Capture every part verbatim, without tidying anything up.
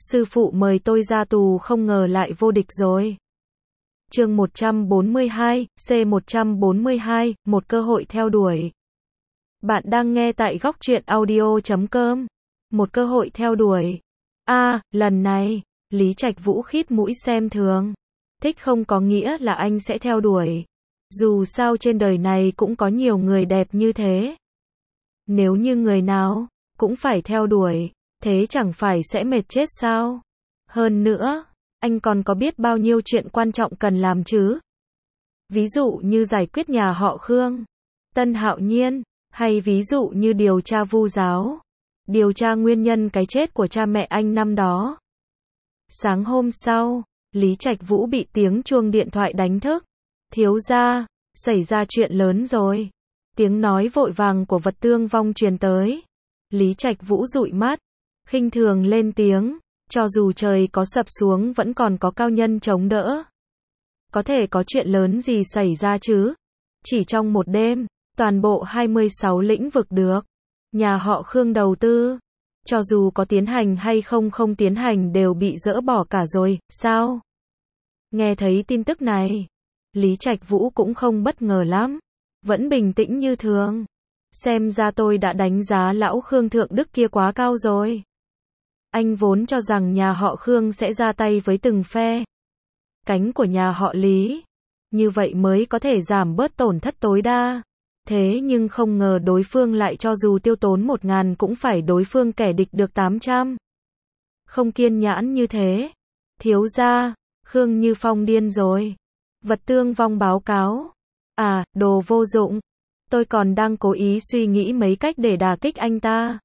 sư phụ mời tôi ra tù không ngờ lại vô địch rồi. Chương một trăm bốn mươi hai, C một trăm bốn mươi hai, một cơ hội theo đuổi. Bạn đang nghe tại góc truyện audio chấm com. Một cơ hội theo đuổi. A, à, lần này, Lý Trạch Vũ khít mũi xem thường. Thích không có nghĩa là anh sẽ theo đuổi. Dù sao trên đời này cũng có nhiều người đẹp như thế. Nếu như người nào cũng phải theo đuổi, thế chẳng phải sẽ mệt chết sao? Hơn nữa, anh còn có biết bao nhiêu chuyện quan trọng cần làm chứ? Ví dụ như giải quyết nhà họ Khương, Tân Hạo Nhiên, hay ví dụ như điều tra Vu giáo, điều tra nguyên nhân cái chết của cha mẹ anh năm đó. Sáng hôm sau, Lý Trạch Vũ bị tiếng chuông điện thoại đánh thức. Thiếu gia, xảy ra chuyện lớn rồi. Tiếng nói vội vàng của Vật Tương Vong truyền tới. Lý Trạch Vũ dụi mắt, khinh thường lên tiếng, cho dù trời có sập xuống vẫn còn có cao nhân chống đỡ. Có thể có chuyện lớn gì xảy ra chứ? Chỉ trong một đêm, toàn bộ hai mươi sáu lĩnh vực được nhà họ Khương đầu tư, cho dù có tiến hành hay không không tiến hành đều bị dỡ bỏ cả rồi, sao? Nghe thấy tin tức này, Lý Trạch Vũ cũng không bất ngờ lắm, vẫn bình tĩnh như thường. Xem ra tôi đã đánh giá lão Khương Thượng Đức kia quá cao rồi. Anh vốn cho rằng nhà họ Khương sẽ ra tay với từng phe cánh của nhà họ Lý, như vậy mới có thể giảm bớt tổn thất tối đa. Thế nhưng không ngờ đối phương lại cho dù tiêu tốn một ngàn cũng phải đối phương kẻ địch được tám trăm. Không kiên nhẫn như thế. Thiếu gia, Khương Như Phong điên rồi. Vật Tương Vong báo cáo. À, đồ vô dụng. Tôi còn đang cố ý suy nghĩ mấy cách để đả kích anh ta.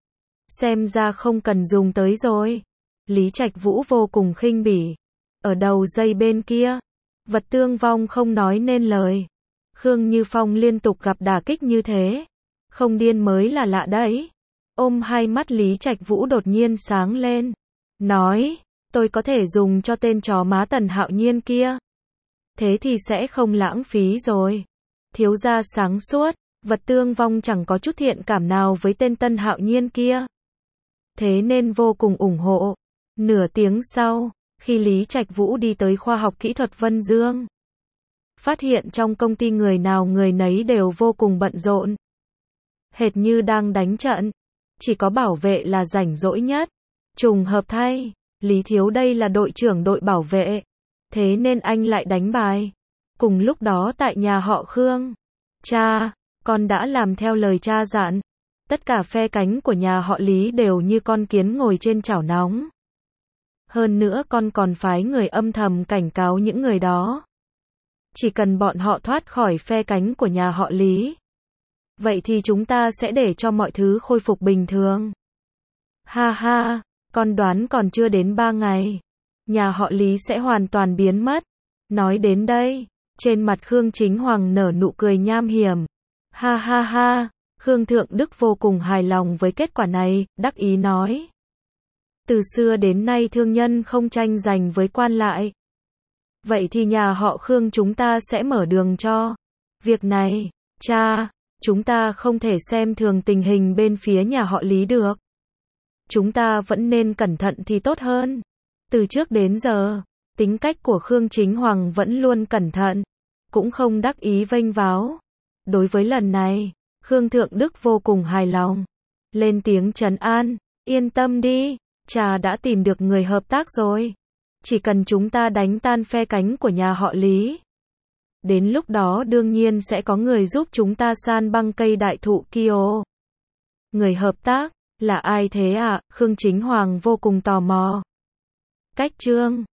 Xem ra không cần dùng tới rồi. Lý Trạch Vũ vô cùng khinh bỉ. Ở đầu dây bên kia, Vật Tương Vong không nói nên lời. Khương Như Phong liên tục gặp đả kích như thế, không điên mới là lạ đấy. Ôm hai mắt Lý Trạch Vũ đột nhiên sáng lên, nói, tôi có thể dùng cho tên chó má Tần Hạo Nhiên kia. Thế thì sẽ không lãng phí rồi. Thiếu gia sáng suốt, Vật Tương Vong chẳng có chút thiện cảm nào với tên Tân Hạo Nhiên kia. Thế nên vô cùng ủng hộ. Nửa tiếng sau, khi Lý Trạch Vũ đi tới khoa học kỹ thuật Vân Dương, phát hiện trong công ty người nào người nấy đều vô cùng bận rộn. Hệt như đang đánh trận. Chỉ có bảo vệ là rảnh rỗi nhất. Trùng hợp thay, Lý Thiếu đây là đội trưởng đội bảo vệ. Thế nên anh lại đánh bài. Cùng lúc đó tại nhà họ Khương. Cha, con đã làm theo lời cha dặn. Tất cả phe cánh của nhà họ Lý đều như con kiến ngồi trên chảo nóng. Hơn nữa con còn phái người âm thầm cảnh cáo những người đó. Chỉ cần bọn họ thoát khỏi phe cánh của nhà họ Lý, vậy thì chúng ta sẽ để cho mọi thứ khôi phục bình thường. Ha ha, con đoán còn chưa đến ba ngày, nhà họ Lý sẽ hoàn toàn biến mất. Nói đến đây, trên mặt Khương Chính Hoàng nở nụ cười nham hiểm. Ha ha ha, Khương Thượng Đức vô cùng hài lòng với kết quả này, đắc ý nói. Từ xưa đến nay thương nhân không tranh giành với quan lại. Vậy thì nhà họ Khương chúng ta sẽ mở đường cho việc này. Cha, chúng ta không thể xem thường tình hình bên phía nhà họ Lý được. Chúng ta vẫn nên cẩn thận thì tốt hơn. Từ trước đến giờ, tính cách của Khương Chính Hoàng vẫn luôn cẩn thận, cũng không đắc ý vênh váo. Đối với lần này, Khương Thượng Đức vô cùng hài lòng, lên tiếng trấn an, yên tâm đi, cha đã tìm được người hợp tác rồi. Chỉ cần chúng ta đánh tan phe cánh của nhà họ Lý, đến lúc đó đương nhiên sẽ có người giúp chúng ta san băng cây đại thụ kia. Người hợp tác, là ai thế ạ? À? Khương Chính Hoàng vô cùng tò mò. Cách Trương